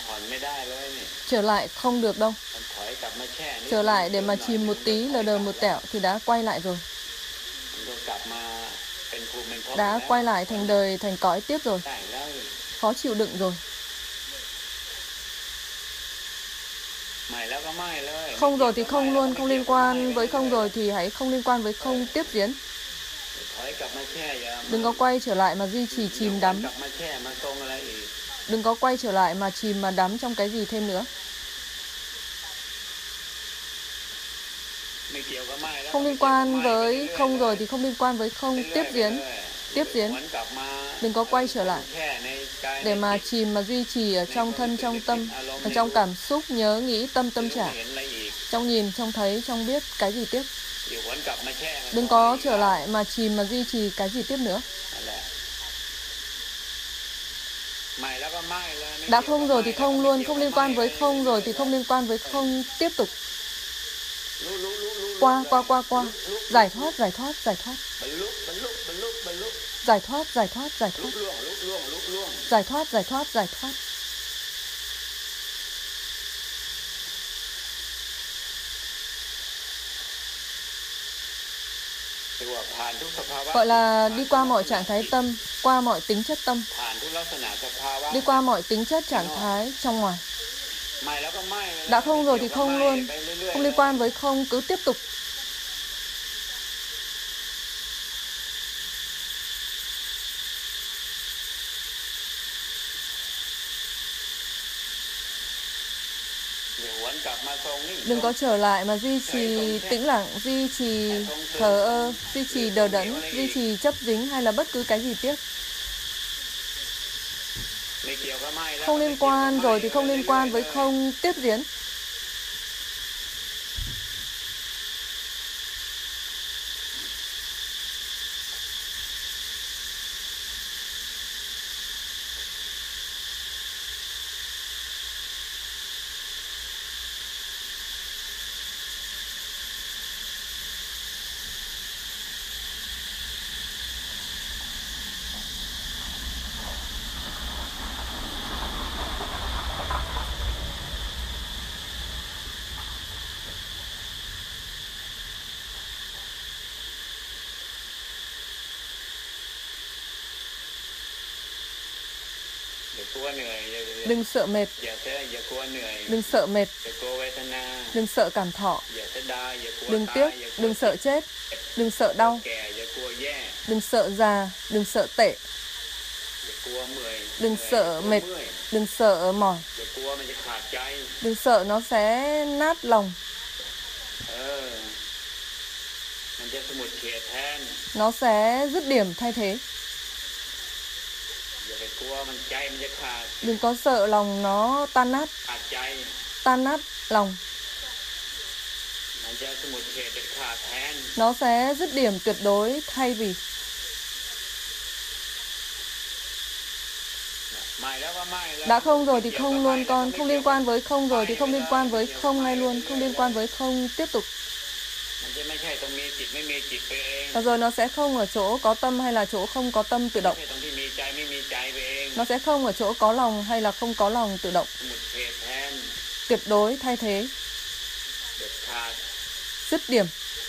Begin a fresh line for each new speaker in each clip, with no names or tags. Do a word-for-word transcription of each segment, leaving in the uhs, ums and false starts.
Trở lại không được đâu. Trở lại để mà chìm một tí, lờ đờ một tẹo thì đã quay lại rồi. Đã quay lại thành đời, thành cõi tiếp rồi. Khó chịu đựng rồi. Không rồi thì không luôn, không liên quan với không rồi thì hãy không liên quan với không tiếp diễn. Đừng có quay trở lại mà duy trì chìm đắm. Đừng có quay trở lại mà chìm mà đắm trong cái gì thêm nữa. Không liên quan với không rồi thì không liên quan với không tiếp diễn. Tiếp diễn. Đừng có quay trở lại để mà chìm mà duy trì ở trong thân, trong tâm, ở trong cảm xúc, nhớ, nghĩ, tâm, tâm trả, trong nhìn, trong thấy, trong biết cái gì tiếp. Đừng có trở lại mà chìm mà duy trì cái gì tiếp nữa. Đã không rồi thì không luôn, không liên quan với không rồi thì không liên quan với không tiếp tục. Qua, qua, qua, qua. Giải thoát, giải thoát, giải thoát. Giải thoát, giải thoát, giải thoát. Giải thoát, giải thoát, giải thoát. Gọi là đi qua mọi trạng thái tâm, qua mọi tính chất tâm, đi qua mọi tính chất trạng thái trong ngoài. Đã không rồi thì không luôn, không liên quan với không, cứ tiếp tục. Đừng có trở lại mà duy trì tĩnh lặng, duy trì thờ ơ, duy trì đờ đẫn, duy trì chấp dính hay là bất cứ cái gì tiếp. Không liên quan rồi thì không liên quan với không tiếp diễn. Đừng sợ mệt. Đừng sợ mệt. Đừng sợ cảm thọ. Đừng tiếc. Đừng sợ chết. Đừng sợ đau. Đừng sợ già. Đừng sợ tệ. Đừng sợ mệt. Đừng sợ mỏi. Đừng sợ nó sẽ nát lòng. Nó sẽ dứt điểm thay thế. Đừng có sợ lòng nó tan nát. Tan nát lòng. Nó sẽ dứt điểm tuyệt đối thay vì. Đã không rồi thì không luôn con. Không liên quan với không rồi thì không liên quan với không ngay luôn. Không liên quan với không tiếp tục. Và rồi nó sẽ không ở chỗ có tâm hay là chỗ không có tâm tự động. Nó sẽ không ở chỗ có lòng hay là không có lòng tự động. Tuyệt đối thay thế. Dứt điểm.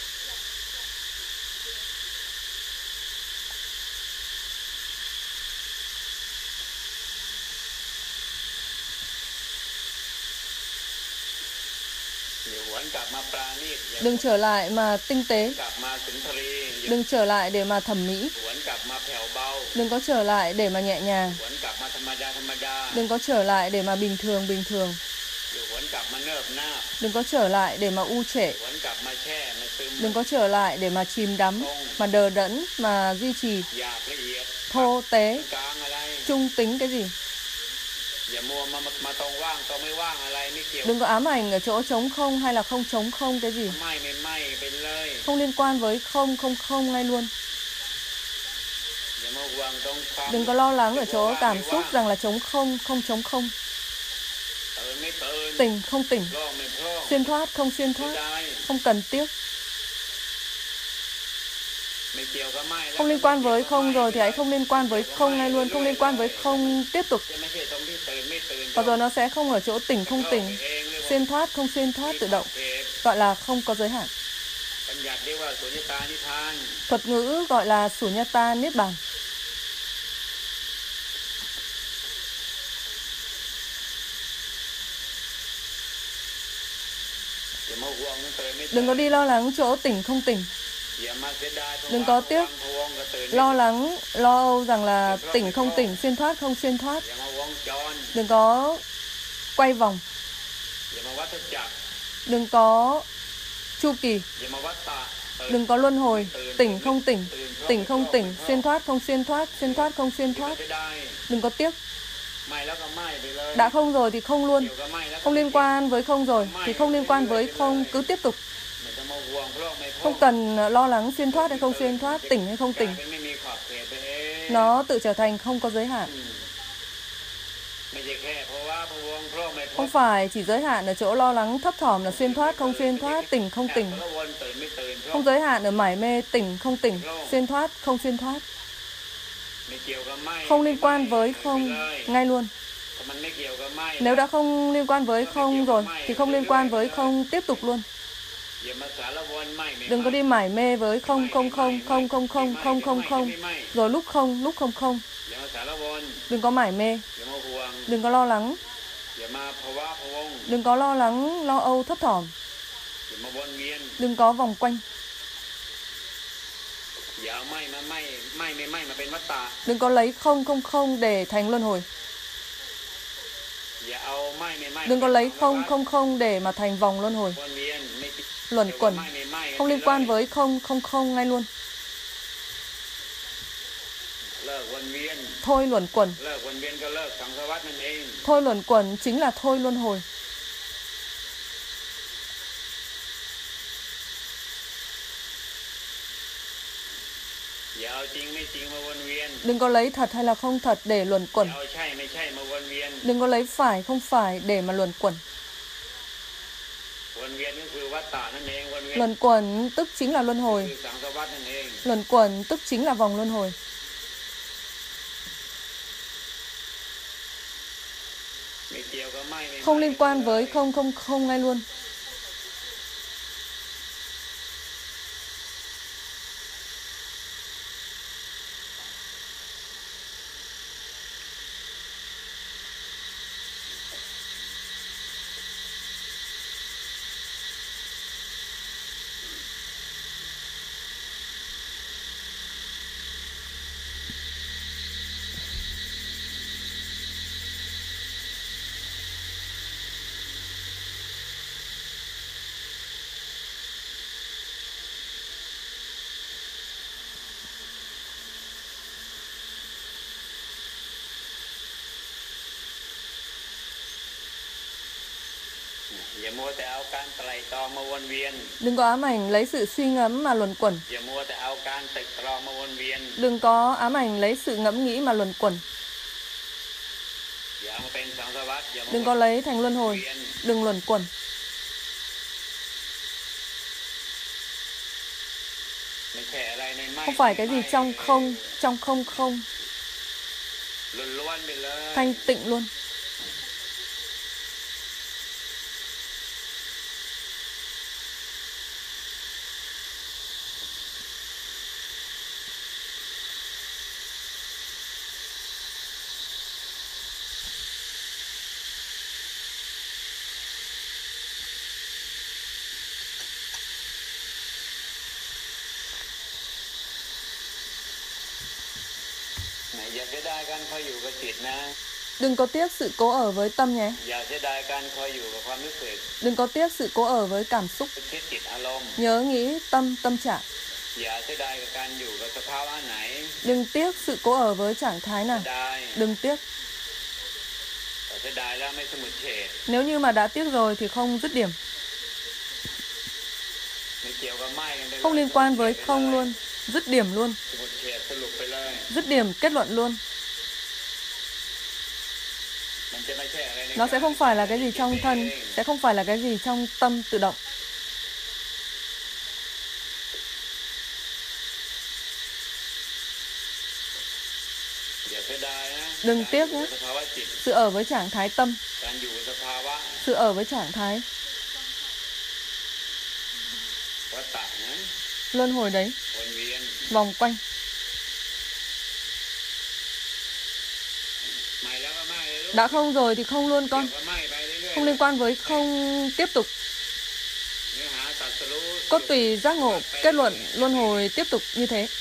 Đừng trở lại mà tinh tế. Đừng trở lại để mà thẩm mỹ. Đừng có trở lại để mà nhẹ nhàng. Đừng có trở lại để mà bình thường bình thường. Đừng có trở lại để mà u trệ. Đừng có trở lại để mà chìm đắm, mà đờ đẫn, mà duy trì. Thô tế, trung tính cái gì. Đừng có ám ảnh ở chỗ trống không hay là không trống không cái gì. Không liên quan với không, không không ngay luôn. Đừng có lo lắng ở chỗ cảm xúc rằng là trống không, không trống không. Tỉnh không tỉnh. Xuyên thoát không xuyên thoát. Không cần tiếc. Không liên quan với không rồi thì hãy không liên quan với không ngay luôn. Không liên quan với không tiếp tục. Và rồi nó sẽ không ở chỗ tỉnh không tỉnh, xuyên thoát không xuyên thoát tự động, gọi là không có giới hạn. Thuật ngữ gọi là Sunyata Niết Bàn. Đừng có đi lo lắng chỗ tỉnh không tỉnh. Đừng có tiếc lo lắng, lo âu rằng là tỉnh không tỉnh, xuyên thoát không xuyên thoát. Đừng có quay vòng. Đừng có chu kỳ. Đừng có luân hồi, tỉnh không tỉnh, tỉnh không tỉnh, xuyên thoát không xuyên thoát, xuyên thoát không xuyên thoát. Đừng có tiếc. Đã không rồi thì không luôn. Không liên quan với không rồi thì không liên quan với không, cứ tiếp tục. Không cần lo lắng xuyên thoát hay không xuyên thoát, tỉnh hay không tỉnh. Nó tự trở thành không có giới hạn. Không phải chỉ giới hạn ở chỗ lo lắng thấp thỏm là xuyên thoát không xuyên thoát, tỉnh không tỉnh. Không giới hạn ở mải mê tỉnh không tỉnh, xuyên thoát không xuyên thoát. Không liên quan với không ngay luôn. Nếu đã không liên quan với không rồi thì không liên quan với không tiếp tục luôn. Đừng có đi mải mê với không không không không không không không không không rồi lúc không lúc không không. Đừng có mải mê. Đừng có lo lắng. Đừng có lo lắng, lo âu thấp thỏm. Đừng có vòng quanh. Đừng có lấy không không không để thành luân hồi. Đừng có lấy không không không để mà thành vòng luân hồi, luẩn quẩn. Không liên quan với không không không ngay luôn. Thôi luẩn quẩn. Thôi luẩn quẩn chính là thôi luân hồi. Đừng có lấy thật hay là không thật để luẩn quẩn. Đừng có lấy phải không phải để mà luẩn quẩn. Luẩn quẩn tức chính là luân hồi. Luẩn quẩn tức chính là vòng luân hồi. Không liên quan với không không không ngay luôn. Đừng có ám ảnh lấy sự suy ngẫm mà luẩn quẩn. Đừng có ám ảnh lấy sự ngẫm nghĩ mà luẩn quẩn. Đừng có lấy thành luân hồi. Đừng luẩn quẩn. Không phải cái gì trong không, trong không không. Thanh tịnh luôn. Đừng có tiếc sự cố ở với tâm nhé. Đừng có tiếc sự cố ở với cảm xúc. Nhớ nghĩ tâm, tâm trạng. Đừng tiếc sự cố ở với trạng thái nào. Đừng tiếc. Nếu như mà đã tiếc rồi thì không dứt điểm. Không liên quan với không luôn. Dứt điểm luôn. Dứt điểm kết luận luôn. Nó sẽ không phải là cái gì trong thân, sẽ không phải là cái gì trong tâm tự động. Đừng tiếc nhé. Sự ở với trạng thái tâm, sự ở với trạng thái luân hồi đấy, vòng quanh. Đã không rồi thì không luôn con. Không liên quan với không tiếp tục. Cốt tùy giác ngộ, kết luận luân hồi tiếp tục như thế.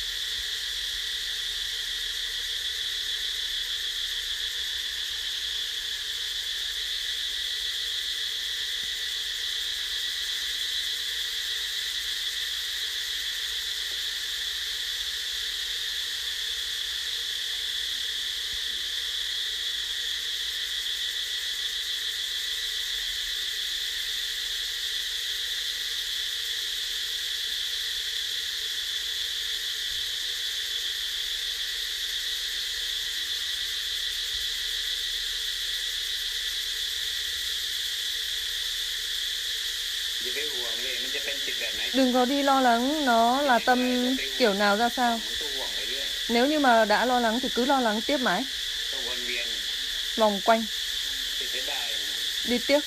Đừng có đi lo lắng nó là tâm kiểu nào ra sao. Nếu như mà đã lo lắng thì cứ lo lắng tiếp mãi. Vòng quanh. Đi tiếp.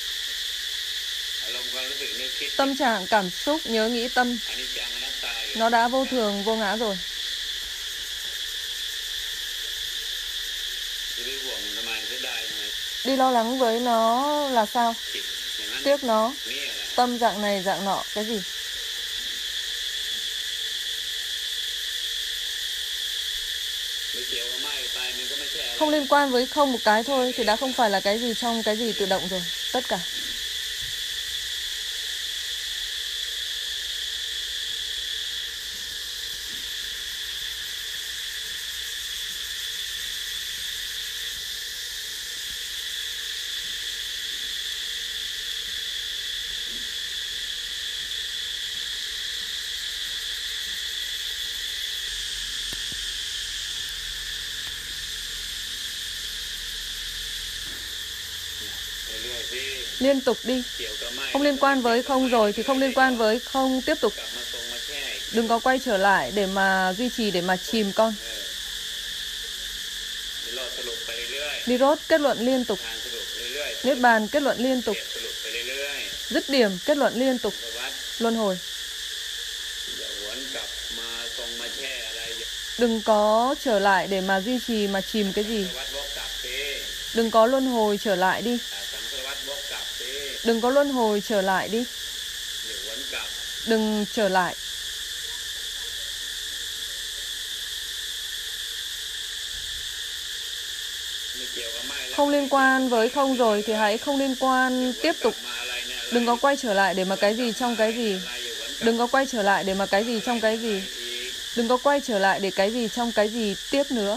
Tâm trạng, cảm xúc, nhớ nghĩ tâm, nó đã vô thường, vô ngã rồi. Đi lo lắng với nó là sao? Tiếc nó. Tâm dạng này, dạng nọ, cái gì? Không liên quan với không một cái thôi thì đã không phải là cái gì trong cái gì tự động rồi. Tất cả. Liên tục đi. Không liên quan với không rồi thì không liên quan với không tiếp tục. Đừng có quay trở lại để mà duy trì, để mà chìm con. Nirodh kết luận liên tục. Niết bàn kết luận liên tục. Dứt điểm kết luận liên tục. Luân hồi. Đừng có trở lại để mà duy trì mà chìm cái gì. Đừng có luân hồi trở lại đi. Đừng có luân hồi trở lại đi. Đừng trở lại. Không liên quan với không rồi thì hãy không liên quan tiếp tục. Đừng có quay trở lại để mà cái gì trong cái gì. Đừng có quay trở lại để mà cái gì trong cái gì. Đừng có quay trở lại để cái gì trong cái gì tiếp nữa.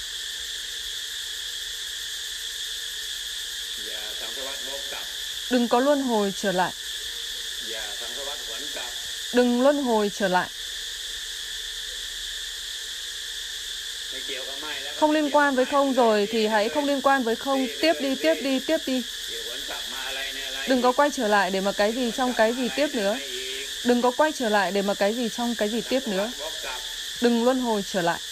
Đừng có luân hồi trở lại. Đừng luân hồi trở lại. Không liên quan với không rồi thì hãy không liên quan với không. Tiếp đi, tiếp đi, tiếp đi. Đừng có quay trở lại để mà cái gì trong cái gì tiếp nữa. Đừng có quay trở lại để mà cái gì trong cái gì tiếp nữa. Đừng luân hồi trở lại.